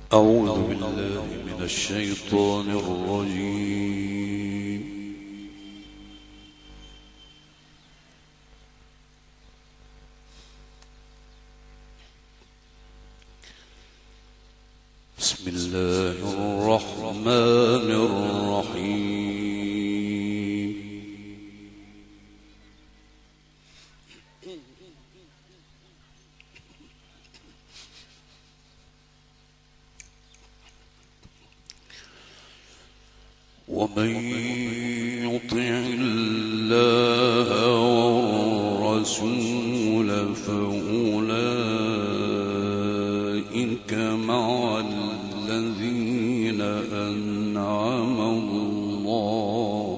أعوذ بالله من الشيطان الرجيم. بسم الله الرحمن الرحيم. ومن يطع الله والرسول فأولئك مع الذين أنعم الله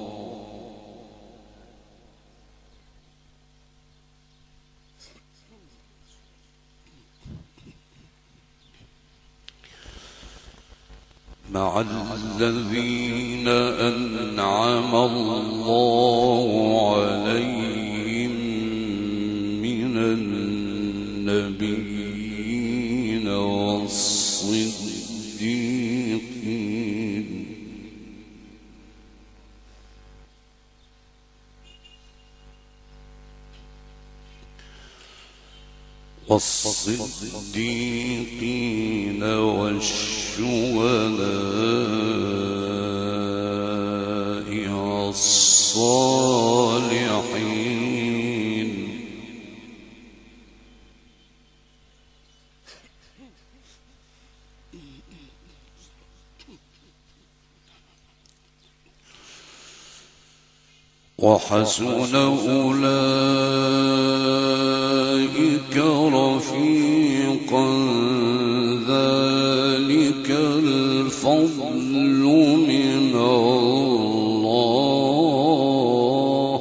عليهم من النبيين والصديقين والشهداء والصالحين وحسن أولئك رفيقا ذلك الفضل من الله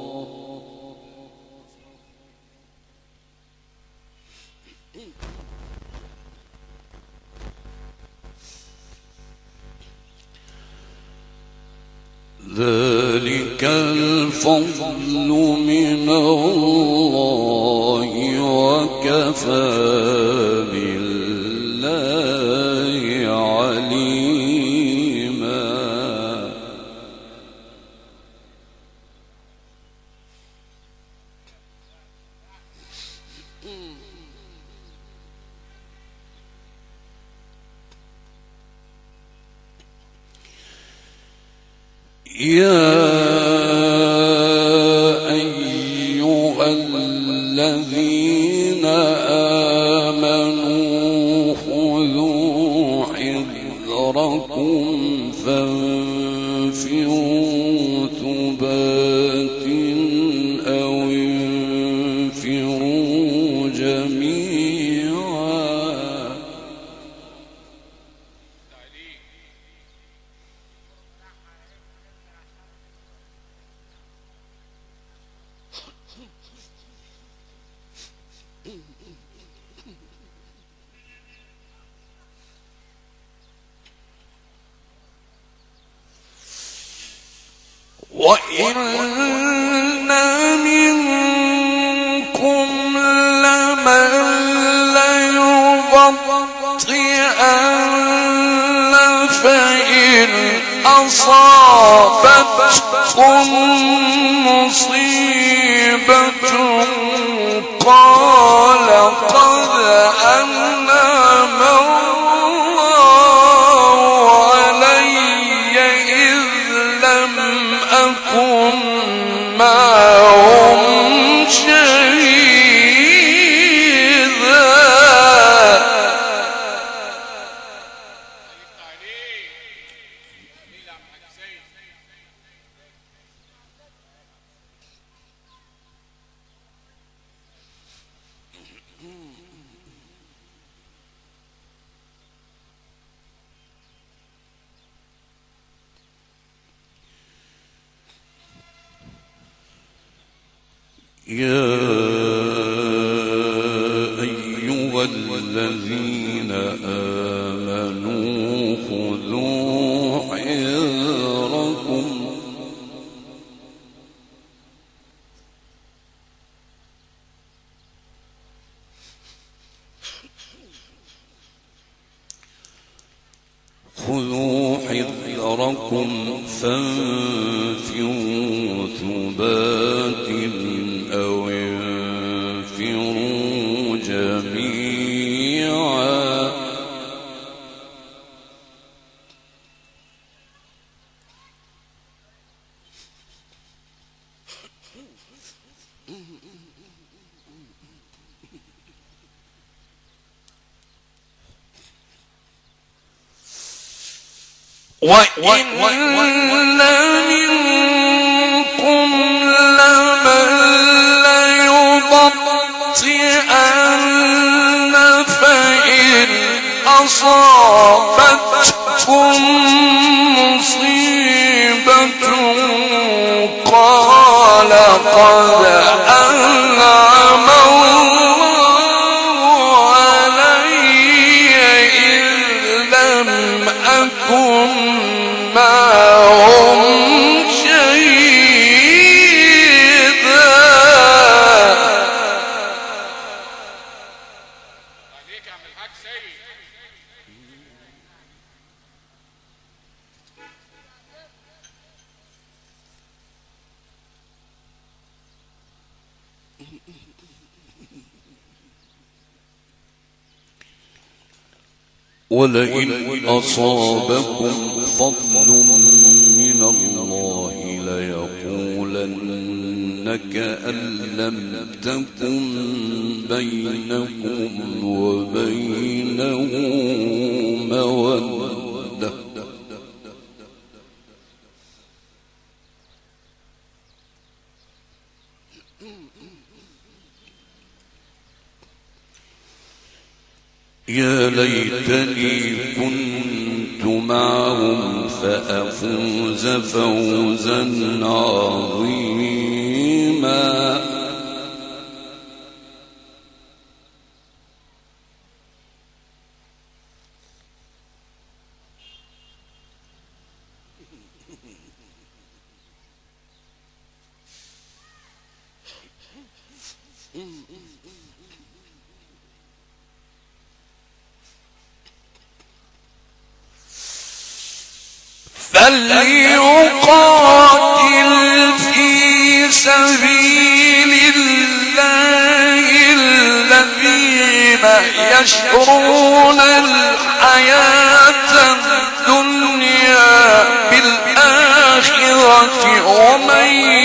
ذلك الفضل من الله وكفى بالله عليما. يا أيها الذين آمنوا خذوا حذركم فانفروا ثبات أو انفروا جميعا. وإن منكم لمن ليبطئن فإن أصابتكم مصيبة قال قد أنعم الله علي إذ لم أكن معهم شهيدا. يا أيها الذين آمنوا خذوا حذركم خذوا حذركم فانفروا ثبات أو انفروا جميعا. وَإِنَّ مِنكُمْ لَمَن لَّيُبَطِّئَنَّ فَإِنْ أَصَابَتْكُم مُّصِيبَةٌ قَالَ قَدْ أَنْعَمَ اللَّهُ عَلَيَّ إِذْ لَمْ أَكُن معهم شهيدا. عليك يا عم الحاج سيد. ولئن أصابكم فضل من الله ليقولن كأن لم تكن بينكم وبينه مودة. يا ليتني كنت معهم فأفوز فوزا عظيما. فليقاتل في سبيل الله الذين يشرون الحياة الدنيا بالآخرة ومن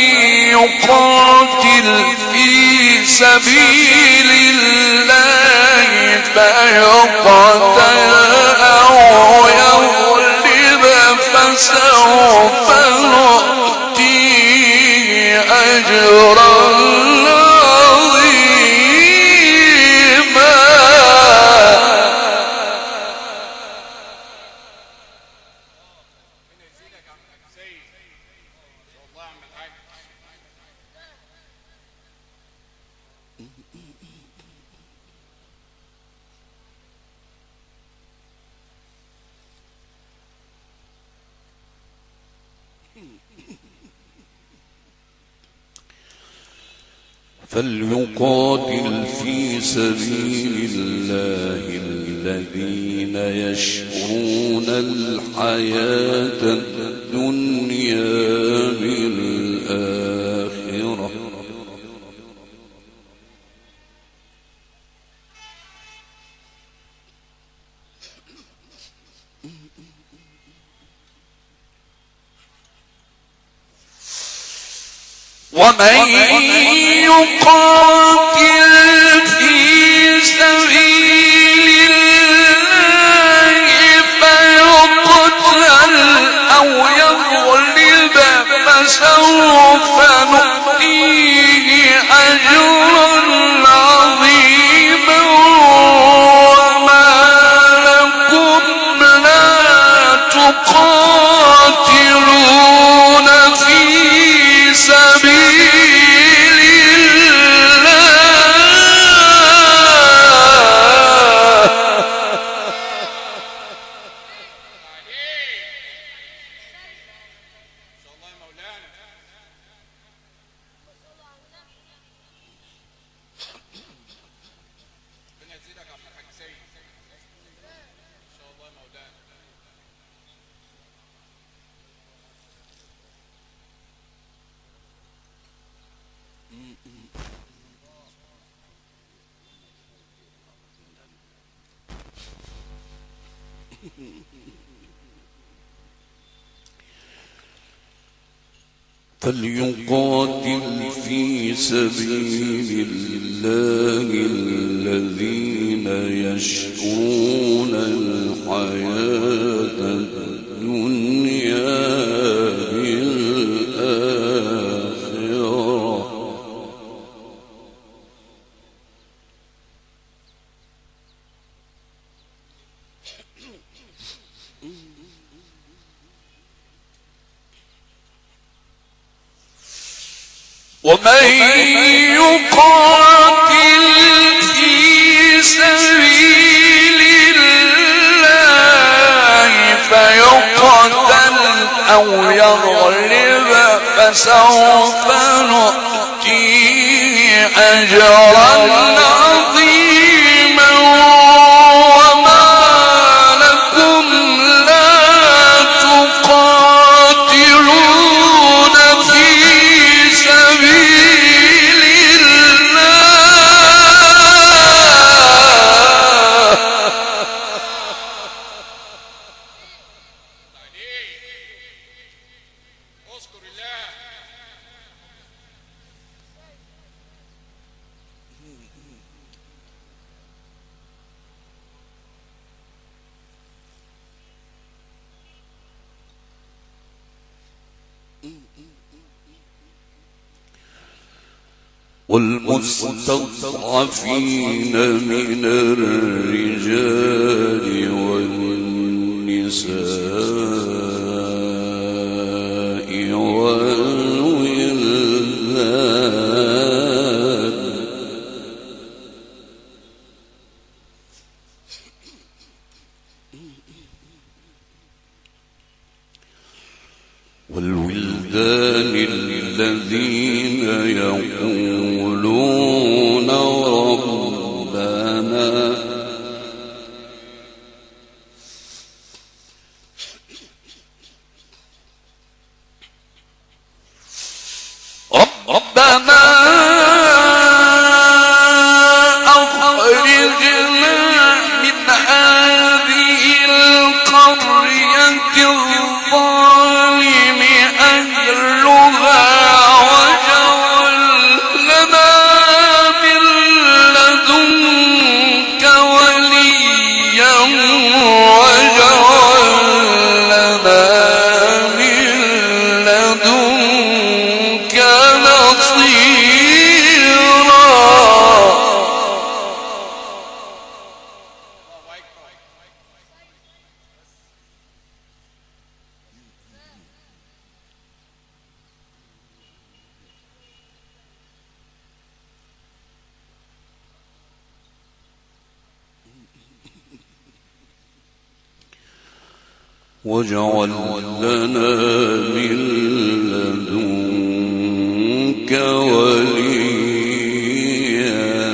يقاتل في سبيل الله فيقتل أو يغلب فسوف نؤتيه أجرا عظيما. فليقاتل في سبيل الله الذين يشرون الحياة الدنيا بالآخرة ومن يقاتل في سبيل الله فيقتل أو يغلب فسوف نؤتيه أجرا عظيما. وما لكم لا تقاتلون في سبيل الله فليقاتل في سبيل الله الذين يشرون الحياة الدنيا بالآخرة ومن يقاتل في سبيل الله فيقتل أو يغلب فسوف نؤتيه أجرا عظيما وما لكم لا تقاتلون في سبيل والمستضعفين من الرجال والنساء والولدان الذين يقولون ربنا أخرجنا من هذه القرية الظالم أهلها واجعل لنا من لدنك وليا واجعل لنا من لدنك نصيرا. واجعل لنا من لدنك وليا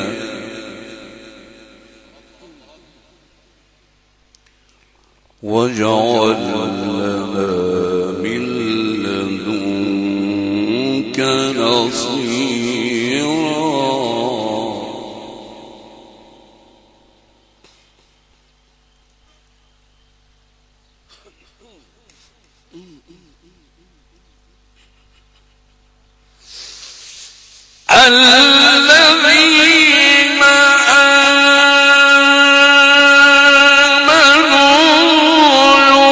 واجعل لنا من لدنك نصيرا. الذين آمنوا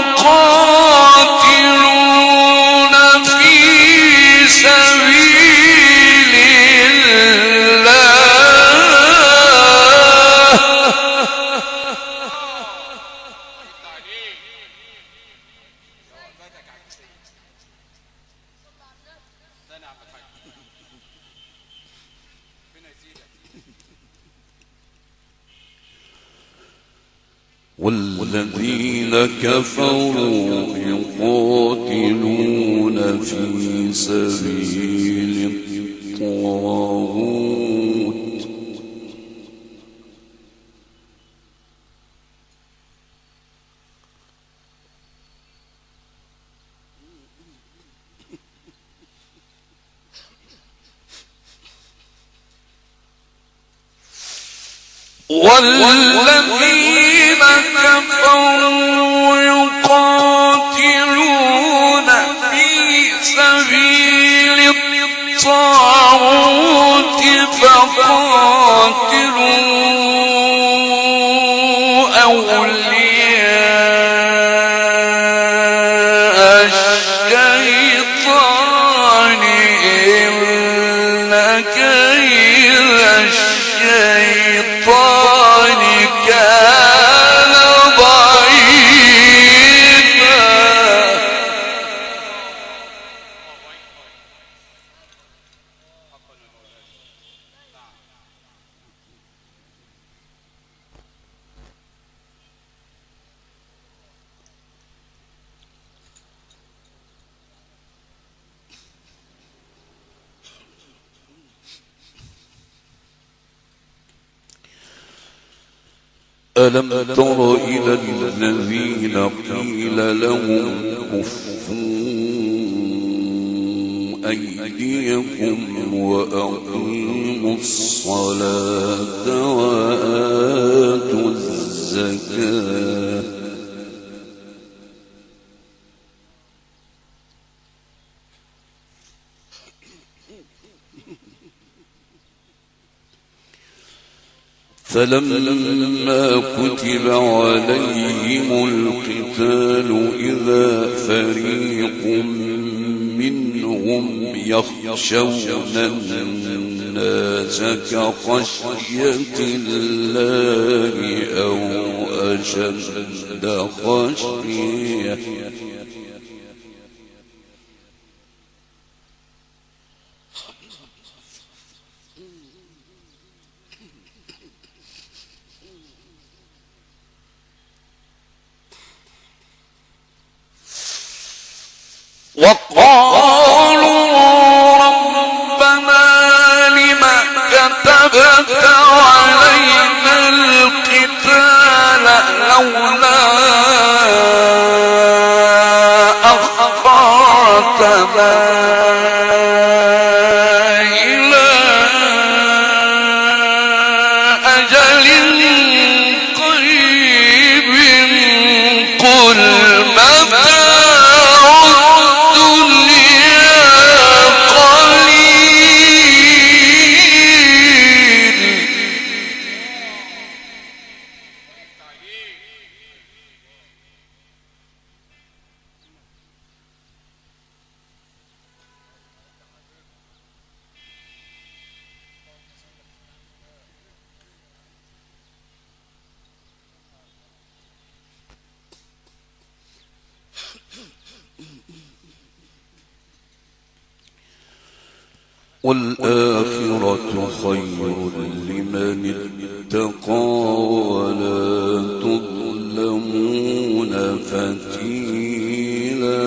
يقاتلون في سبيل والذين كفروا يقاتلون في سبيل الطاغوت والذين كفروا فقاتلوا أولياء الشيطان إن كيد الشيطان كان ضعيفا. ألم تر إلى الذين قيل لهم كفوا أيديكم وأقيموا الصلاة وآتوا الزكاة فلما كتب عليهم القتال إذا فريق منهم يخشون الناس كخشية الله أو أشد خشية وقالوا ربنا لم كتبت علينا القتال لولا أخرتنا إلى أجل قريب قل والآخرة خير لمن اتقى ولا تظلمون فتيلا.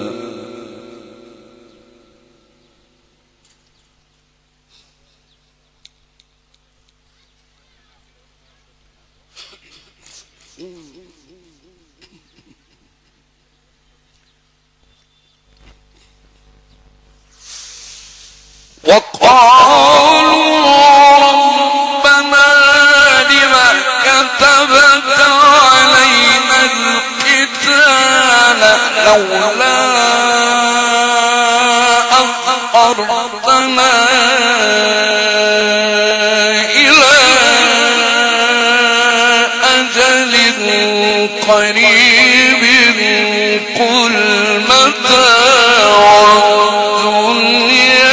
وقالوا ربنا لم كتبت علينا القتال لولا أخرتنا إلى أجل قريب قل متاع الدنيا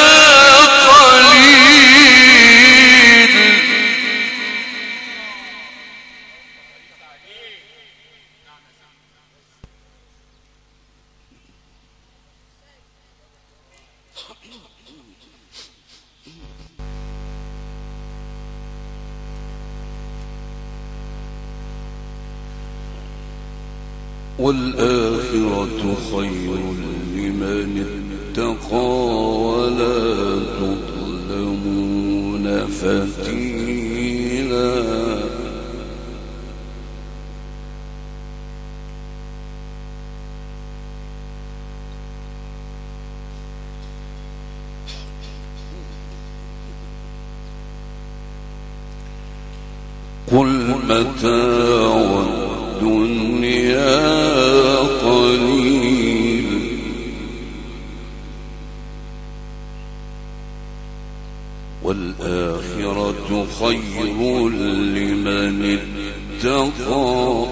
والآخرة خير لمن اتقى ولا تظلمون فتيلا. قل متاع الدنيا قليل والآخرة خير لمن اتقى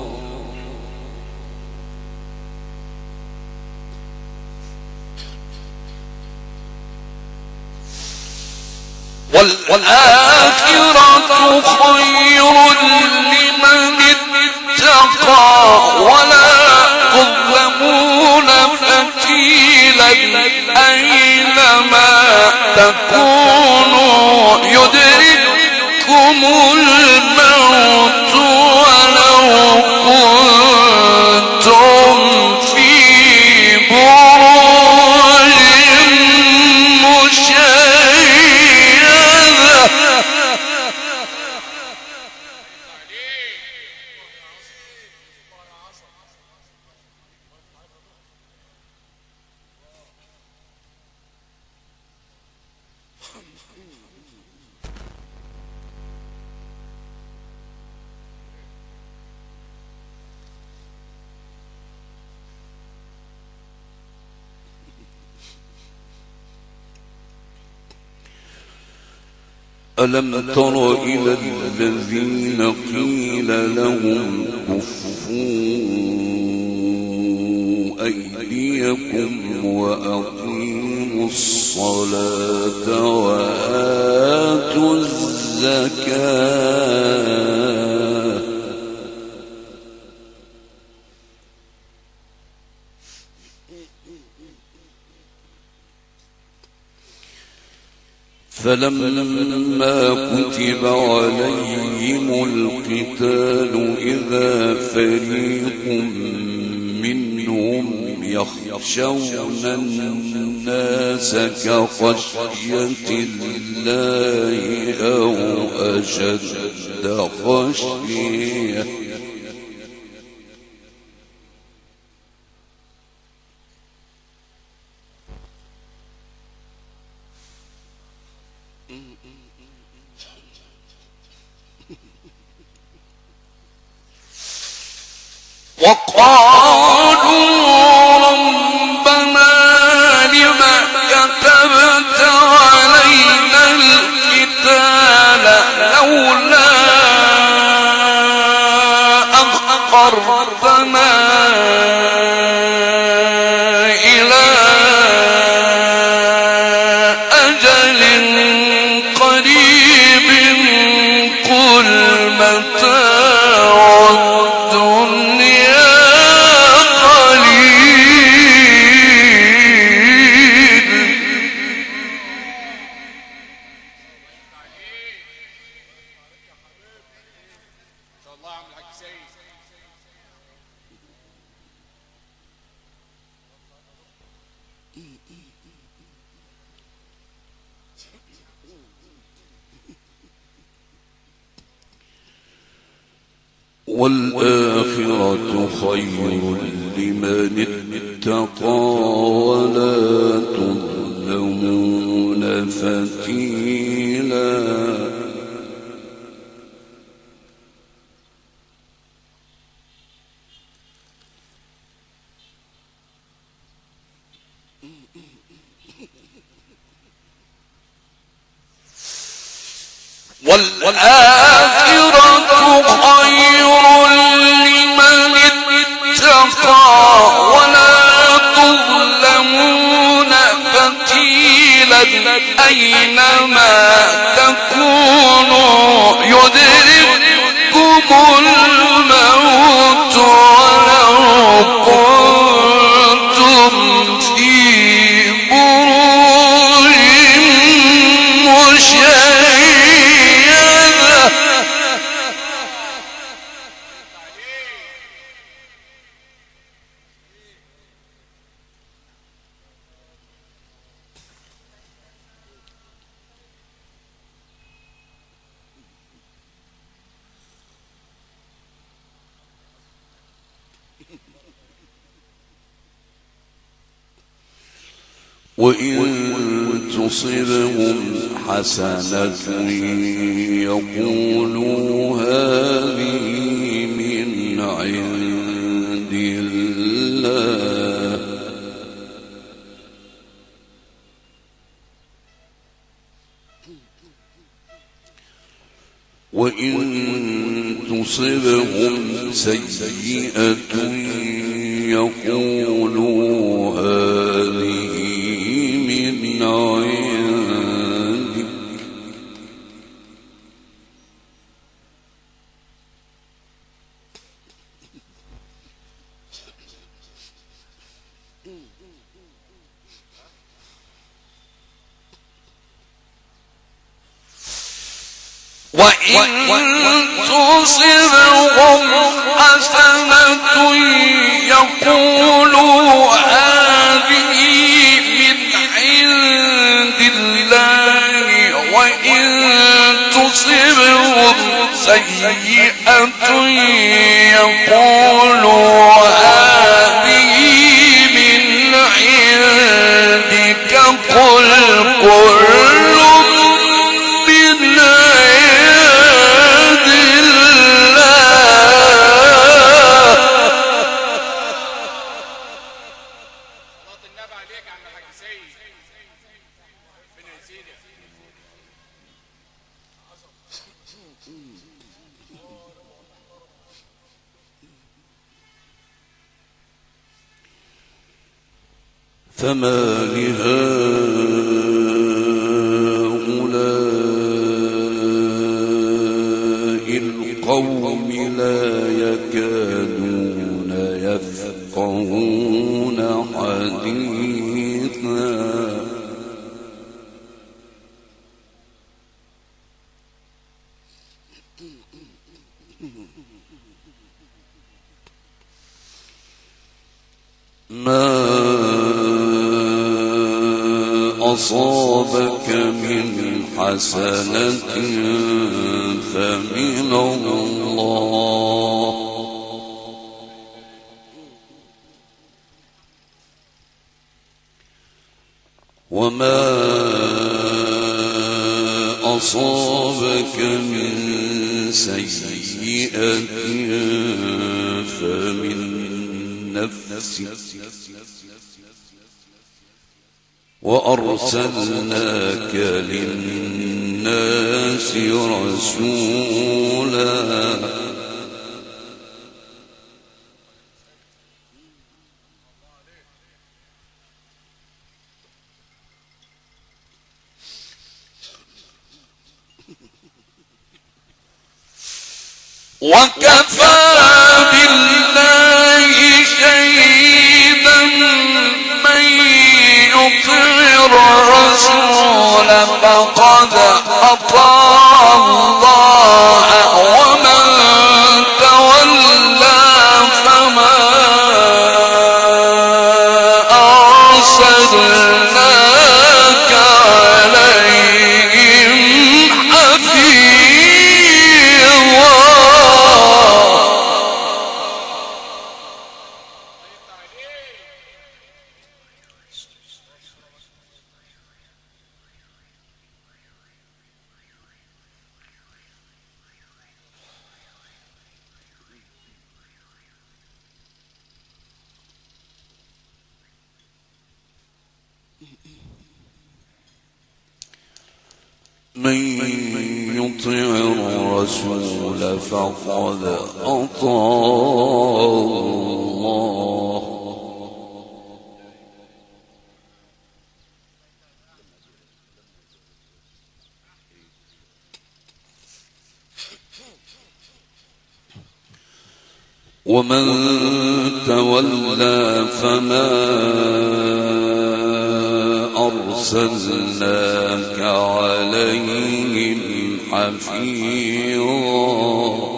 والآخرة خير لمن اتقى ولا تظلمون فتيلا أينما تكونوا يدرككم الموت ولو كنتم في بروج ألم تر إلى الذين قيل لهم كفوا أيديكم وأقيموا الصلاة وآتوا الزكاة فلما كتب عليهم القتال إذا فريق منهم يخشون الناس كخشية الله أو أشد خشية وقالوا ربنا لم كتبت علينا القتال لولا أخرتنا إلى أجل قريب قل متاع الدنيا والآخرة خير لمن اتقى ولا تظلمون فتيلا والآخرة خير لمن اتقى ولا تظلمون فتيلا أينما تكونوا يدرككم الموت ولو كنتم في بروج مشيدة وإن تصبهم حسنة يقولوا هذه من عند الله وإن تصبهم سيئة يقولوا هذه من عندك وإن تصبهم حسنة يقولوا هذه من عند الله وإن تصبهم سيئة يقولوا هذه من عندك قل كل من عند الله. صلاة النبي عليك يا عم الحاج سيد. ربنا يزيدك. فما لهؤلاء القوم لا يكادون يفقهون حديثا ما أصابك من حسنة فمن الله وما أصابك من سيئة فمن نفسك وأرسلناك للناس رسولا وكفى بالله شهيدا من يطع الرسول فقد أطاع الله ومن تولى فما أرسلناك عليهم حفيظا. من يطع الرسول فقد أطاع الله ومن تولى فما أرسلناك عليهم حفيظا.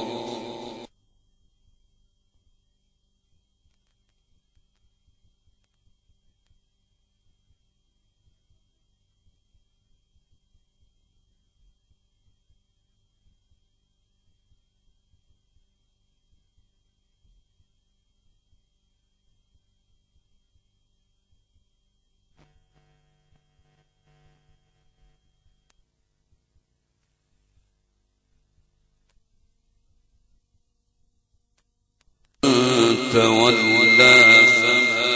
تولى فما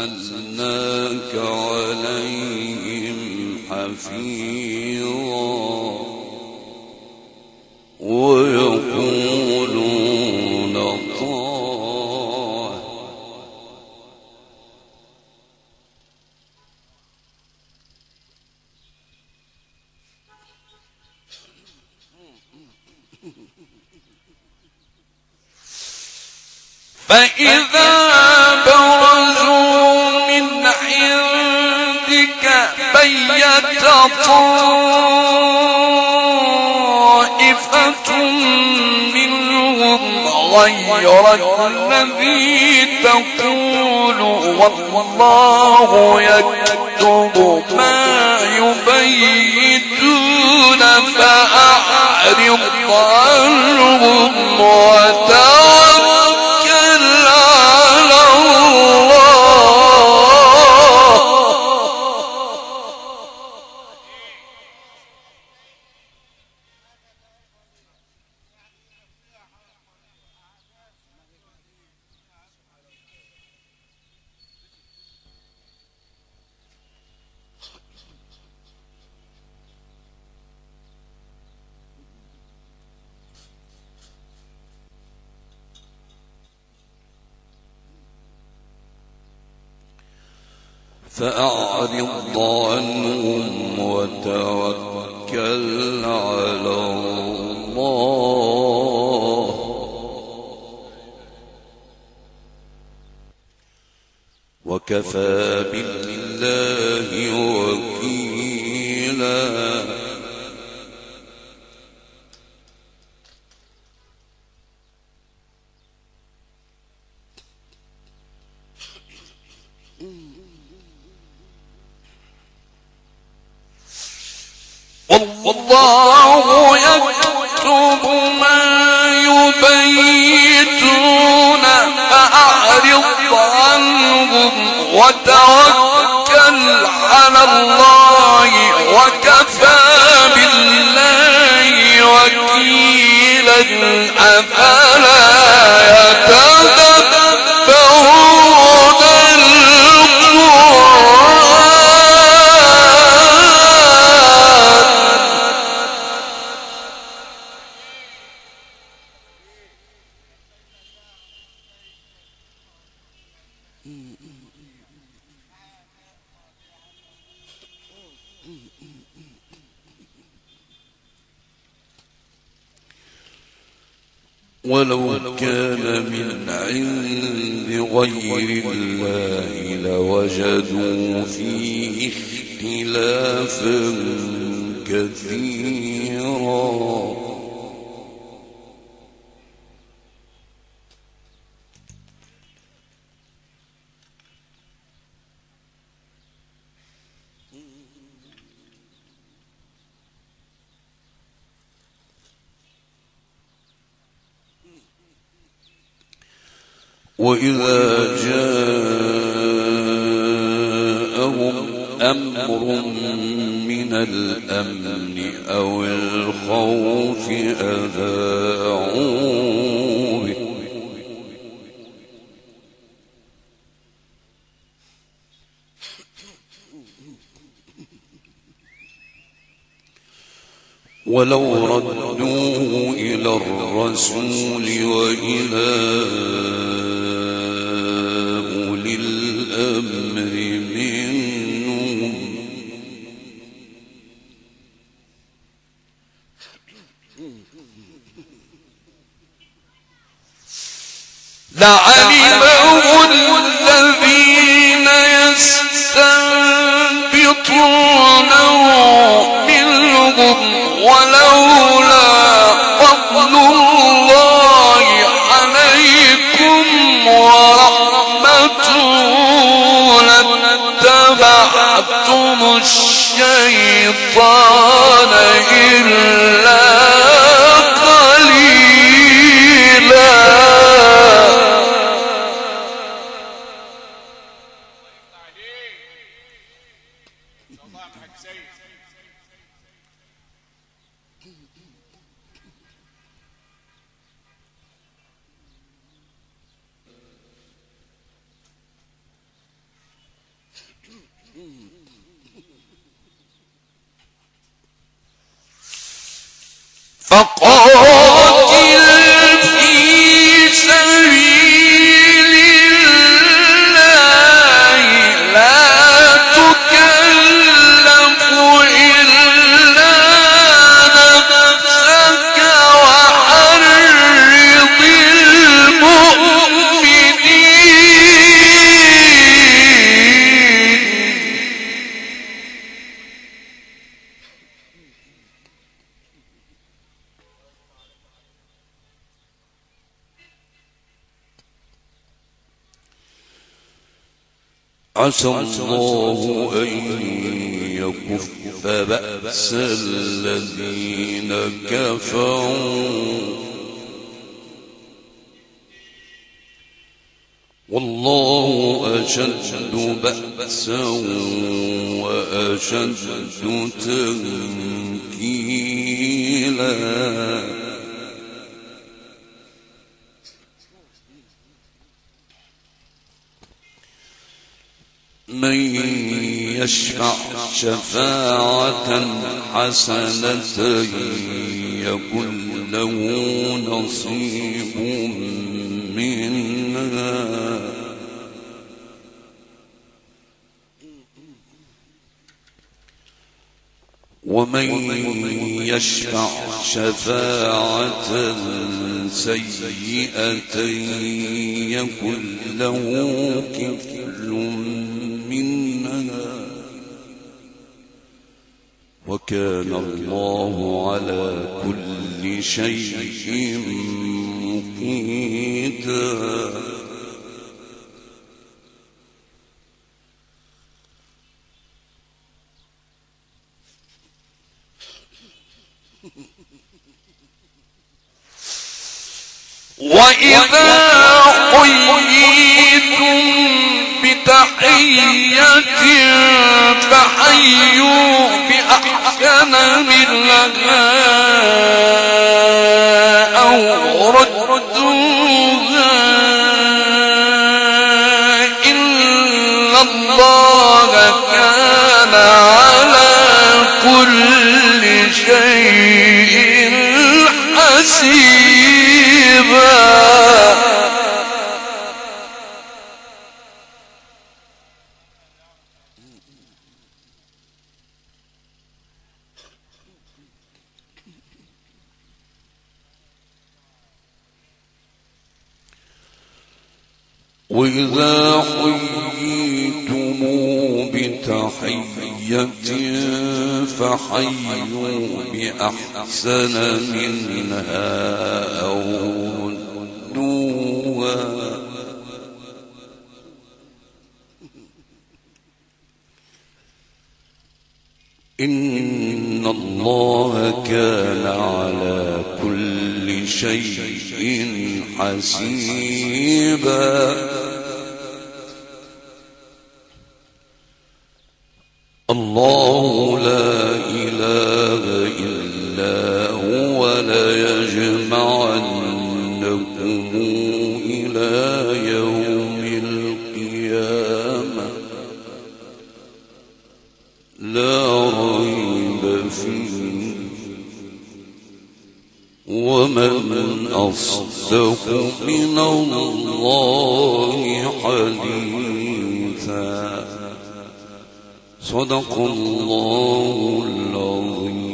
أرسلناك عليهم حفيظا. ويقولون طاعة. فإذا برزوا من عندك بيت طائفة منهم غير الذي تقول والله يكتب ما يبيتون فأعرض عنهم وتوكل على الله. فأعرض عنهم وتوكل على الله وكفى بالله وكيلا. والله يكتب ما يبيتون فأعرض عنهم وتوكل على الله وكفى بالله وكيلا. أفلا يتدبرون ولو كان من عند غير الله لوجدوا فيه اختلافا كثيرا. وإذا جاءهم أمر من الأمن أو الخوف أذاعوا به ولو ردوه إلى الرسول وإلى أولي الأمر منهم لعلمه الذين يستنبطونه منهم ولولا فضل الله عليكم ورحمته لاتبعتم الشيطان إلا قليلا. فقاتل في سبيل الله لا تكلف إلا نفسك وحرض المؤمنين. عسى الله أن يكف بأس الذين كفروا والله أشد بأسا وأشد تنكيلا. من يشفع شفاعة حسنة يكن له نصيب منها ومن يشفع شفاعة سيئة يكن له كفل منها وكان الله على كل شيء مقيتا. وإذا حييتم بتحية فحيوا بأحسن منها أو ردوها إن الله كان على كل شيء حسيبا. وإذا حييتم بتحية فحيوا بأحسن منها أو ردوها إن الله كان على كل شيء حسيبا. الله لا إله إلا هو ليجمعنكم إلى يوم القيامة لا ريب فيه ومن أصدق من الله حديثا. صدق الله العظيم.